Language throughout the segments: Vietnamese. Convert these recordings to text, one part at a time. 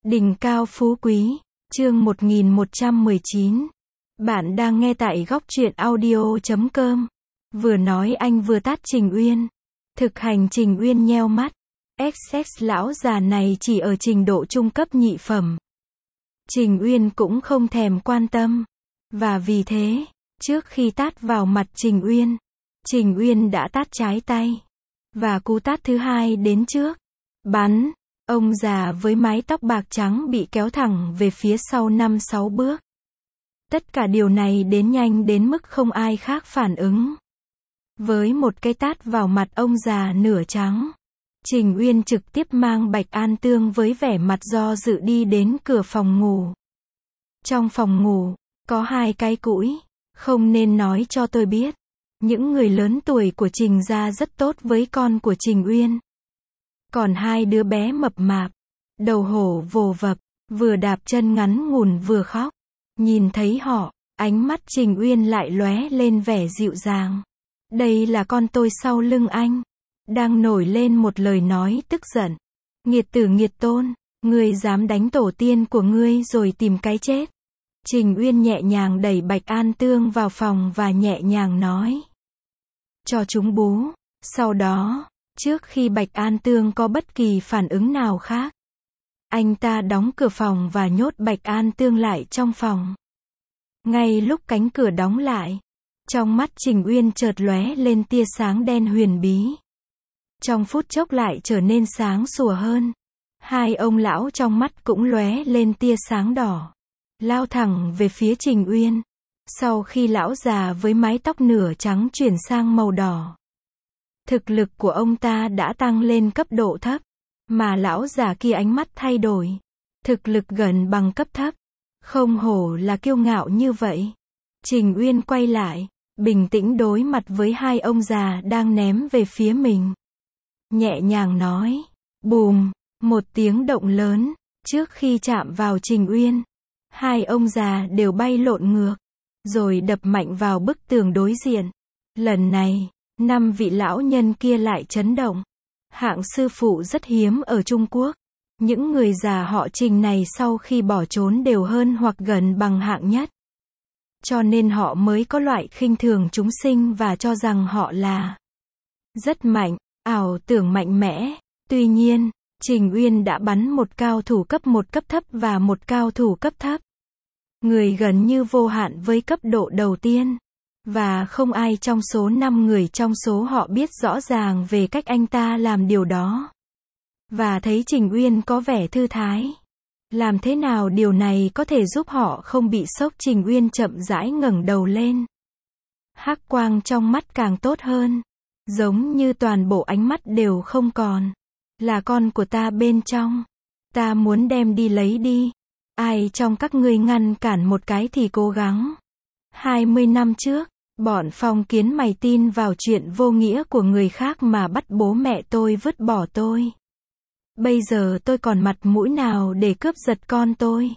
Đỉnh cao phú quý, chương 1119. Bạn đang nghe tại góc truyện audio.com. Vừa nói anh vừa tát Trình Uyên. Thực hành Trình Uyên nheo mắt. XX lão già này chỉ ở trình độ trung cấp nhị phẩm. Trình Uyên cũng không thèm quan tâm. Và vì thế, trước khi tát vào mặt Trình Uyên đã tát trái tay. Và cú tát thứ hai đến trước. Bắn. Ông già với mái tóc bạc trắng bị kéo thẳng về phía sau 5-6 bước. Tất cả điều này đến nhanh đến mức không ai khác phản ứng. Với một cái tát vào mặt ông già nửa trắng, Trình Uyên trực tiếp mang Bạch An Tương với vẻ mặt do dự đi đến cửa phòng ngủ. Trong phòng ngủ, có 2 cái cũi, không nên nói cho tôi biết. Những người lớn tuổi của Trình gia rất tốt với con của Trình Uyên. Còn 2 đứa bé mập mạp, đầu hổ vồ vập, vừa đạp chân ngắn ngủn vừa khóc. Nhìn thấy họ, ánh mắt Trình Uyên lại lóe lên vẻ dịu dàng. Đây là con tôi sau lưng anh. Đang nổi lên một lời nói tức giận. Nghiệt tử nghiệt tôn, ngươi dám đánh tổ tiên của ngươi rồi tìm cái chết. Trình Uyên nhẹ nhàng đẩy Bạch An Tương vào phòng và nhẹ nhàng nói. Cho chúng bú. Sau đó, trước khi Bạch An Tương có bất kỳ phản ứng nào khác, anh ta đóng cửa phòng và nhốt Bạch An Tương lại trong phòng. Ngay lúc cánh cửa đóng lại, trong mắt Trình Uyên chợt lóe lên tia sáng đen huyền bí. Trong phút chốc lại trở nên sáng sủa hơn. 2 ông lão trong mắt cũng lóe lên tia sáng đỏ, lao thẳng về phía Trình Uyên. Sau khi lão già với mái tóc nửa trắng chuyển sang màu đỏ, thực lực của ông ta đã tăng lên cấp độ thấp, mà lão già kia ánh mắt thay đổi, thực lực gần bằng cấp thấp. Không hổ là kiêu ngạo như vậy. Trình Uyên quay lại, bình tĩnh đối mặt với 2 ông già đang ném về phía mình. Nhẹ nhàng nói, bùm, một tiếng động lớn, trước khi chạm vào Trình Uyên, 2 ông già đều bay lộn ngược, rồi đập mạnh vào bức tường đối diện. Lần này, 5 vị lão nhân kia lại chấn động. Hạng sư phụ rất hiếm ở Trung Quốc. Những người già họ Trình này sau khi bỏ trốn đều hơn hoặc gần bằng hạng nhất. Cho nên họ mới có loại khinh thường chúng sinh và cho rằng họ là rất mạnh, ảo tưởng mạnh mẽ. Tuy nhiên, Trình Uyên đã bắn một cao thủ cấp 1 cấp thấp và một cao thủ cấp thấp. Người gần như vô hạn với cấp độ đầu tiên. Và không ai trong số 5 người trong số họ biết rõ ràng về cách anh ta làm điều đó. Và thấy Trình Uyên có vẻ thư thái. Làm thế nào điều này có thể giúp họ không bị sốc? Trình Uyên chậm rãi ngẩng đầu lên. Hắc quang trong mắt càng tốt hơn. Giống như toàn bộ ánh mắt đều không còn. Là con của ta bên trong. Ta muốn đem đi lấy đi. Ai trong các ngươi ngăn cản một cái thì cố gắng. 20 năm trước, bọn phong kiến mày tin vào chuyện vô nghĩa của người khác mà bắt bố mẹ tôi vứt bỏ tôi. Bây giờ tôi còn mặt mũi nào để cướp giật con tôi?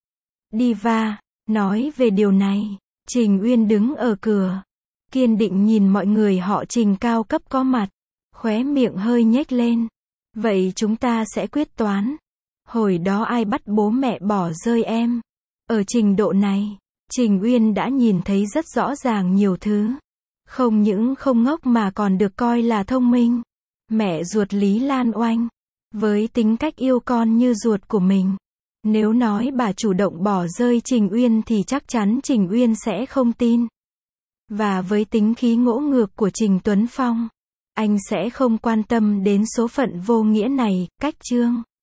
Diva, nói về điều này, Trình Uyên đứng ở cửa, kiên định nhìn mọi người họ Trình cao cấp có mặt, khóe miệng hơi nhếch lên. Vậy chúng ta sẽ quyết toán. Hồi đó ai bắt bố mẹ bỏ rơi em? Ở trình độ này, Trình Uyên đã nhìn thấy rất rõ ràng nhiều thứ. Không những không ngốc mà còn được coi là thông minh. Mẹ ruột Lý Lan Oanh, với tính cách yêu con như ruột của mình, nếu nói bà chủ động bỏ rơi Trình Uyên thì chắc chắn Trình Uyên sẽ không tin. Và với tính khí ngỗ ngược của Trình Tuấn Phong, anh sẽ không quan tâm đến số phận vô nghĩa này. Cách chương